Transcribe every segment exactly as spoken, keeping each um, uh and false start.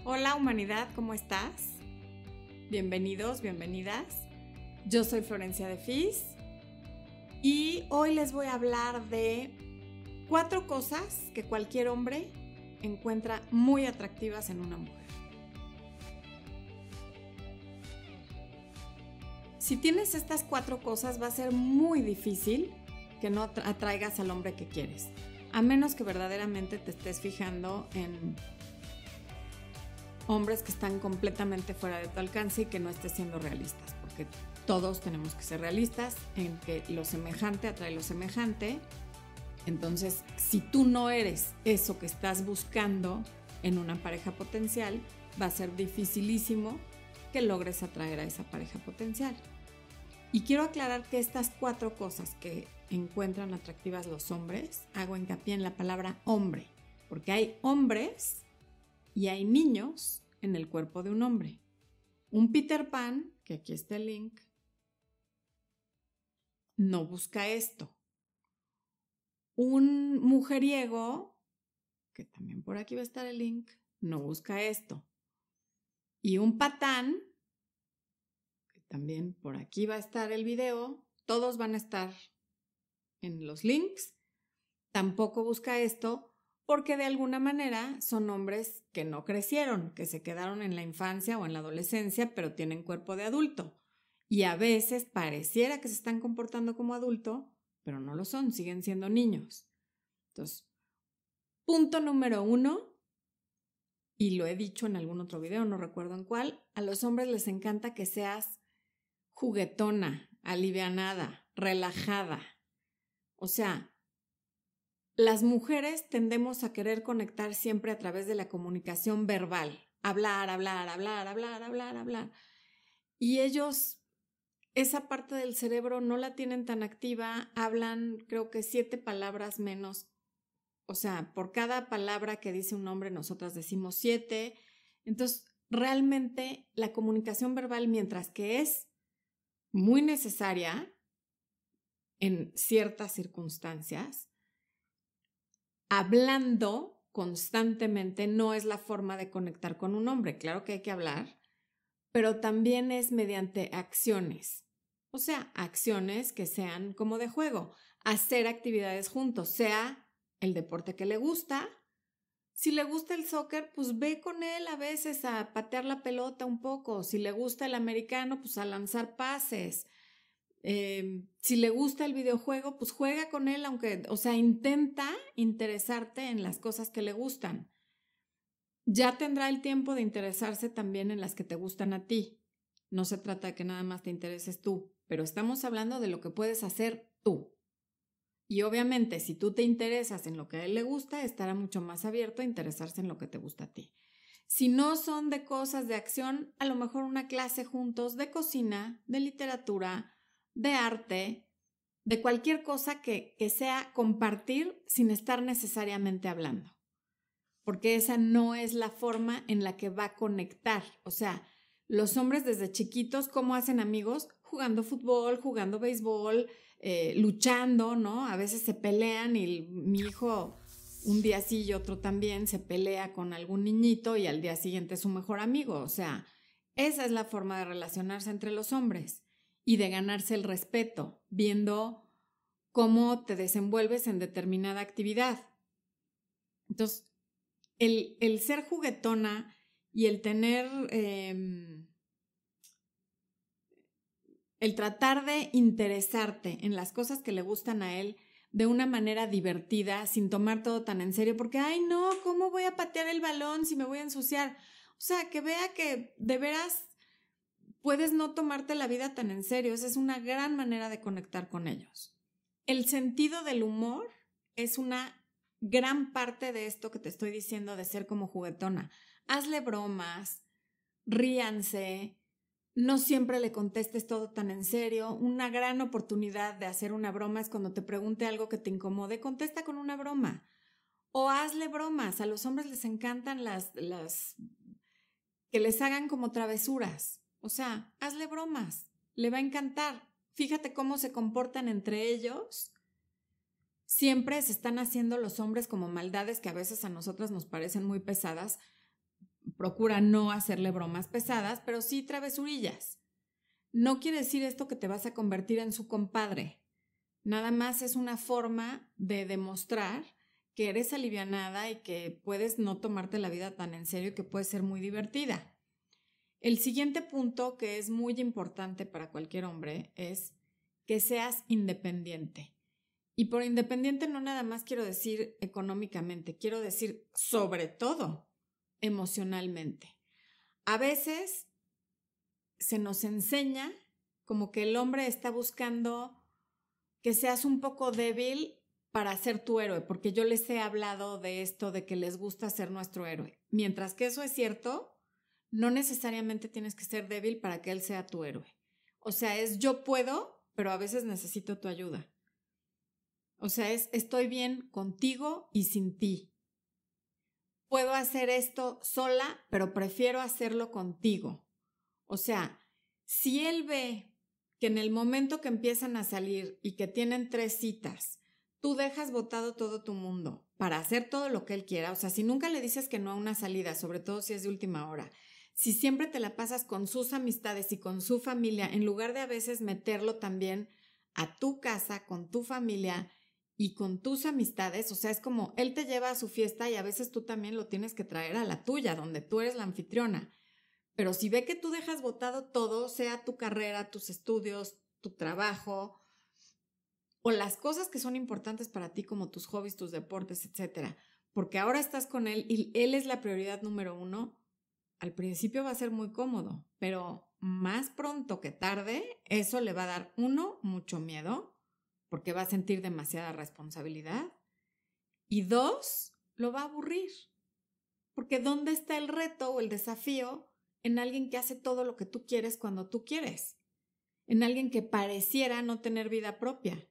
Hola humanidad, ¿cómo estás? Bienvenidos, bienvenidas. Yo soy Florencia de Fis y hoy les voy a hablar de cuatro cosas que cualquier hombre encuentra muy atractivas en una mujer. Si tienes estas cuatro cosas, va a ser muy difícil que no atraigas al hombre que quieres, a menos que verdaderamente te estés fijando en hombres que están completamente fuera de tu alcance y que no estés siendo realistas, porque todos tenemos que ser realistas en que lo semejante atrae lo semejante. Entonces, si tú no eres eso que estás buscando en una pareja potencial, va a ser dificilísimo que logres atraer a esa pareja potencial. Y quiero aclarar que estas cuatro cosas que encuentran atractivas los hombres, hago hincapié en la palabra hombre, porque hay hombres y hay niños en el cuerpo de un hombre. Un Peter Pan, que aquí está el link, no busca esto. Un mujeriego, que también por aquí va a estar el link, no busca esto. Y un patán, que también por aquí va a estar el video, todos van a estar en los links, tampoco busca esto, porque de alguna manera son hombres que no crecieron, que se quedaron en la infancia o en la adolescencia, pero tienen cuerpo de adulto. Y a veces pareciera que se están comportando como adulto, pero no lo son, siguen siendo niños. Entonces, punto número uno, y lo he dicho en algún otro video, no recuerdo en cuál, a los hombres les encanta que seas juguetona, alivianada, relajada. O sea, las mujeres tendemos a querer conectar siempre a través de la comunicación verbal. Hablar, hablar, hablar, hablar, hablar, hablar. Y ellos, esa parte del cerebro no la tienen tan activa, hablan creo que siete palabras menos. O sea, por cada palabra que dice un hombre, nosotras decimos siete. Entonces, realmente la comunicación verbal, mientras que es muy necesaria en ciertas circunstancias, hablando constantemente no es la forma de conectar con un hombre. Claro que hay que hablar, pero también es mediante acciones. O sea, acciones que sean como de juego. Hacer actividades juntos, sea el deporte que le gusta. Si le gusta el soccer, pues ve con él a veces a patear la pelota un poco. Si le gusta el americano, pues a lanzar pases. Eh, si le gusta el videojuego, pues juega con él, aunque, o sea, intenta interesarte en las cosas que le gustan. Ya tendrá el tiempo de interesarse también en las que te gustan a ti. No se trata de que nada más te intereses tú, pero estamos hablando de lo que puedes hacer tú. Y obviamente, si tú te interesas en lo que a él le gusta, estará mucho más abierto a interesarse en lo que te gusta a ti. Si no son de cosas de acción, a lo mejor una clase juntos de cocina, de literatura, de arte, de cualquier cosa que, que sea compartir sin estar necesariamente hablando. Porque esa no es la forma en la que va a conectar. O sea, los hombres desde chiquitos, ¿cómo hacen amigos? Jugando fútbol, jugando béisbol, eh, luchando, ¿no? A veces se pelean y mi hijo un día sí y otro también se pelea con algún niñito y al día siguiente es su mejor amigo. O sea, esa es la forma de relacionarse entre los hombres y de ganarse el respeto, viendo cómo te desenvuelves en determinada actividad. Entonces, el, el ser juguetona y el tener, eh, el tratar de interesarte en las cosas que le gustan a él de una manera divertida, sin tomar todo tan en serio, porque, ay, no, ¿cómo voy a patear el balón si me voy a ensuciar? O sea, que vea que de veras puedes no tomarte la vida tan en serio. Esa es una gran manera de conectar con ellos. El sentido del humor es una gran parte de esto que te estoy diciendo de ser como juguetona. Hazle bromas, ríanse, no siempre le contestes todo tan en serio. Una gran oportunidad de hacer una broma es cuando te pregunte algo que te incomode, contesta con una broma. O hazle bromas. A los hombres les encantan las, las que les hagan como travesuras. O sea, hazle bromas. Le va a encantar. Fíjate cómo se comportan entre ellos. Siempre se están haciendo los hombres como maldades que a veces a nosotras nos parecen muy pesadas, procura no hacerle bromas pesadas, pero sí travesurillas. No quiere decir esto que te vas a convertir en su compadre. Nada más es una forma de demostrar que eres alivianada y que puedes no tomarte la vida tan en serio y que puede ser muy divertida. El siguiente punto que es muy importante para cualquier hombre es que seas independiente. Y por independiente no nada más quiero decir económicamente, quiero decir sobre todo emocionalmente. A veces se nos enseña como que el hombre está buscando que seas un poco débil para ser tu héroe, porque yo les he hablado de esto de que les gusta ser nuestro héroe. Mientras que eso es cierto, no necesariamente tienes que ser débil para que él sea tu héroe. O sea, es yo puedo, pero a veces necesito tu ayuda. O sea, es estoy bien contigo y sin ti. Puedo hacer esto sola, pero prefiero hacerlo contigo. O sea, si él ve que en el momento que empiezan a salir y que tienen tres citas, tú dejas botado todo tu mundo para hacer todo lo que él quiera, o sea, si nunca le dices que no a una salida, sobre todo si es de última hora, si siempre te la pasas con sus amistades y con su familia, en lugar de a veces meterlo también a tu casa, con tu familia y con tus amistades, o sea, es como él te lleva a su fiesta y a veces tú también lo tienes que traer a la tuya, donde tú eres la anfitriona. Pero si ve que tú dejas botado todo, sea tu carrera, tus estudios, tu trabajo o las cosas que son importantes para ti como tus hobbies, tus deportes, etcétera, porque ahora estás con él y él es la prioridad número uno, al principio va a ser muy cómodo, pero más pronto que tarde eso le va a dar, uno, mucho miedo, porque va a sentir demasiada responsabilidad, y dos, lo va a aburrir, porque ¿dónde está el reto o el desafío en alguien que hace todo lo que tú quieres cuando tú quieres? En alguien que pareciera no tener vida propia.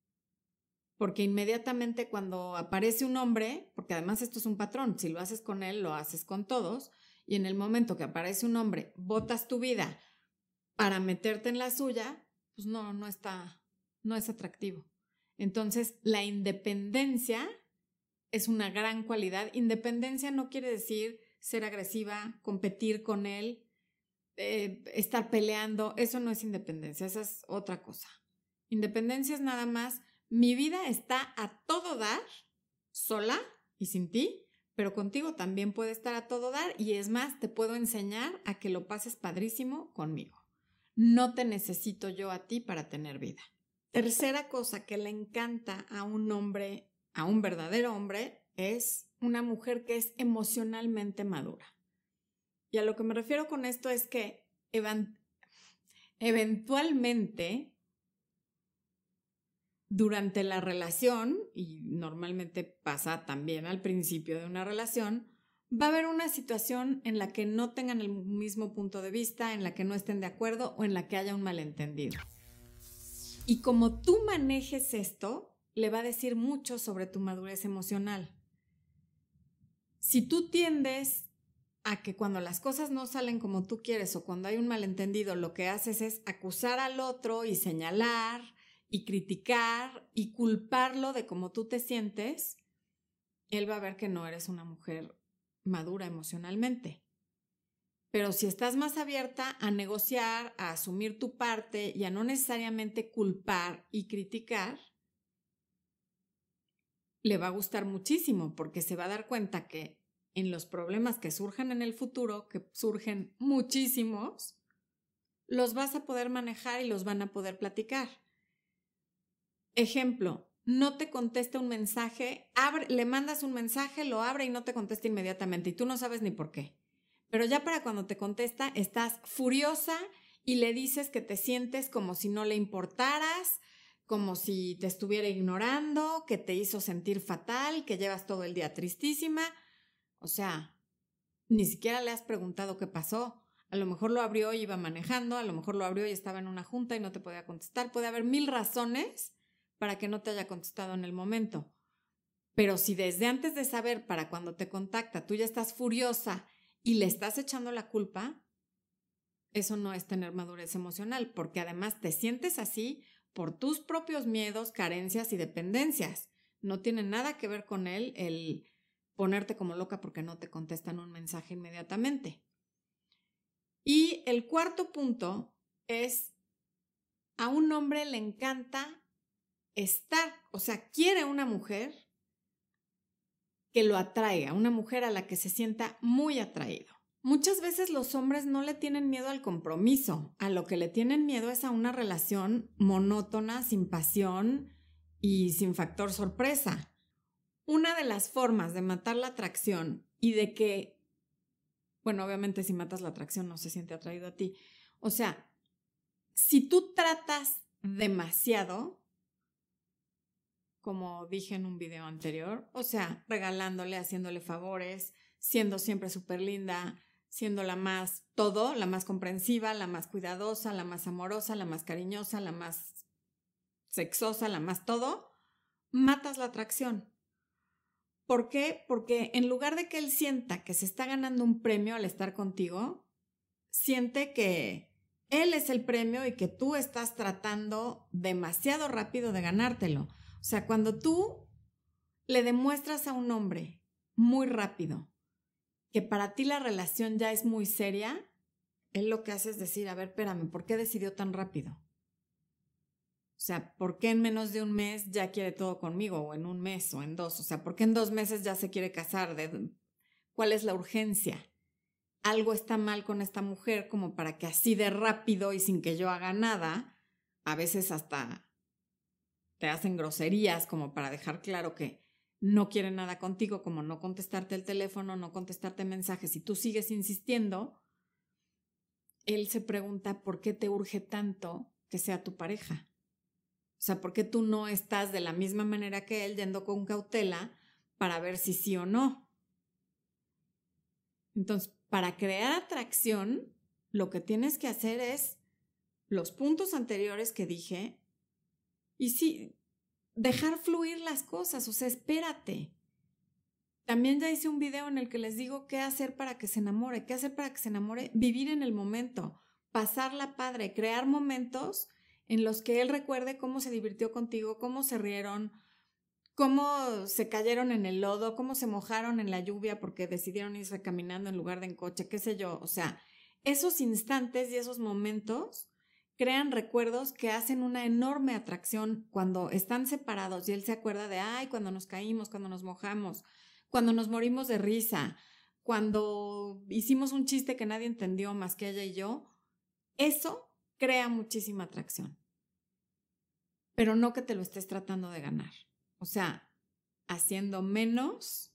Porque inmediatamente cuando aparece un hombre, porque además esto es un patrón, si lo haces con él, lo haces con todos, y en el momento que aparece un hombre, botas tu vida para meterte en la suya, pues no, no está, no es atractivo. Entonces, la independencia es una gran cualidad. Independencia no quiere decir ser agresiva, competir con él, eh, estar peleando, eso no es independencia, esa es otra cosa. Independencia es nada más, mi vida está a todo dar, sola y sin ti, pero contigo también puede estar a todo dar y es más, te puedo enseñar a que lo pases padrísimo conmigo. No te necesito yo a ti para tener vida. Tercera cosa que le encanta a un hombre, a un verdadero hombre, es una mujer que es emocionalmente madura. Y a lo que me refiero con esto es que evan- eventualmente durante la relación, y normalmente pasa también al principio de una relación, va a haber una situación en la que no tengan el mismo punto de vista, en la que no estén de acuerdo o en la que haya un malentendido. Y como tú manejes esto, le va a decir mucho sobre tu madurez emocional. Si tú tiendes a que cuando las cosas no salen como tú quieres o cuando hay un malentendido, lo que haces es acusar al otro y señalar y criticar y culparlo de cómo tú te sientes, él va a ver que no eres una mujer madura emocionalmente. Pero si estás más abierta a negociar, a asumir tu parte y a no necesariamente culpar y criticar, le va a gustar muchísimo porque se va a dar cuenta que en los problemas que surjan en el futuro, que surgen muchísimos, los vas a poder manejar y los van a poder platicar. Ejemplo, no te contesta un mensaje, abre, le mandas un mensaje, lo abre y no te contesta inmediatamente y tú no sabes ni por qué. Pero ya para cuando te contesta estás furiosa y le dices que te sientes como si no le importaras, como si te estuviera ignorando, que te hizo sentir fatal, que llevas todo el día tristísima. O sea, ni siquiera le has preguntado qué pasó. A lo mejor lo abrió y iba manejando, a lo mejor lo abrió y estaba en una junta y no te podía contestar. Puede haber mil razones para que no te haya contestado en el momento. Pero si desde antes de saber para cuando te contacta tú ya estás furiosa y le estás echando la culpa, eso no es tener madurez emocional, porque además te sientes así por tus propios miedos, carencias y dependencias. No tiene nada que ver con él el ponerte como loca porque no te contestan un mensaje inmediatamente. Y el cuarto punto es, a un hombre le encanta estar, o sea, quiere una mujer que lo atraiga, una mujer a la que se sienta muy atraído. Muchas veces los hombres no le tienen miedo al compromiso, a lo que le tienen miedo es a una relación monótona, sin pasión y sin factor sorpresa. Una de las formas de matar la atracción y de que, bueno, obviamente si matas la atracción no se siente atraído a ti. O sea, si tú tratas demasiado, como dije en un video anterior, o sea, regalándole, haciéndole favores, siendo siempre súper linda, siendo la más todo, la más comprensiva, la más cuidadosa, la más amorosa, la más cariñosa, la más sexosa, la más todo, matas la atracción. ¿Por qué? Porque en lugar de que él sienta que se está ganando un premio al estar contigo, siente que él es el premio y que tú estás tratando demasiado rápido de ganártelo. O sea, cuando tú le demuestras a un hombre muy rápido que para ti la relación ya es muy seria, él lo que hace es decir, a ver, espérame, ¿por qué decidió tan rápido? O sea, ¿por qué en menos de un mes ya quiere todo conmigo? O en un mes o en dos. O sea, ¿por qué en dos meses ya se quiere casar? ¿De ¿Cuál es la urgencia? Algo está mal con esta mujer como para que así de rápido y sin que yo haga nada, a veces hasta te hacen groserías como para dejar claro que no quiere nada contigo, como no contestarte el teléfono, no contestarte mensajes, y tú sigues insistiendo, él se pregunta por qué te urge tanto que sea tu pareja. O sea, ¿por qué tú no estás de la misma manera que él yendo con cautela para ver si sí o no? Entonces, para crear atracción, lo que tienes que hacer es los puntos anteriores que dije y sí, dejar fluir las cosas, o sea, espérate. También ya hice un video en el que les digo qué hacer para que se enamore, qué hacer para que se enamore, vivir en el momento, pasarla padre, crear momentos en los que él recuerde cómo se divirtió contigo, cómo se rieron, cómo se cayeron en el lodo, cómo se mojaron en la lluvia porque decidieron irse caminando en lugar de en coche, qué sé yo. O sea, esos instantes y esos momentos crean recuerdos que hacen una enorme atracción cuando están separados y él se acuerda de, ay, cuando nos caímos, cuando nos mojamos, cuando nos morimos de risa, cuando hicimos un chiste que nadie entendió más que ella y yo. Eso crea muchísima atracción, pero no que te lo estés tratando de ganar. O sea, haciendo menos,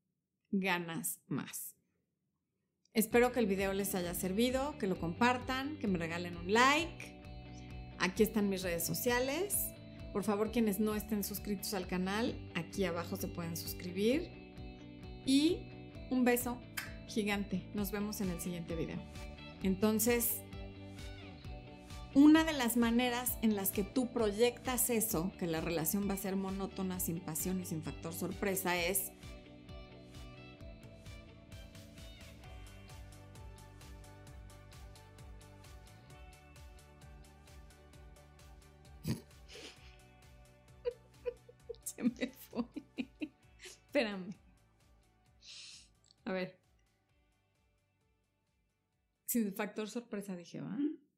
ganas más. Espero que el video les haya servido, que lo compartan, que me regalen un like. Aquí están mis redes sociales. Por favor, quienes no estén suscritos al canal, aquí abajo se pueden suscribir. Y un beso gigante. Nos vemos en el siguiente video. Entonces, una de las maneras en las que tú proyectas eso, que la relación va a ser monótona, sin pasión y sin factor sorpresa, es se me fue. Espérame. A ver. Sin factor sorpresa dije, ¿va?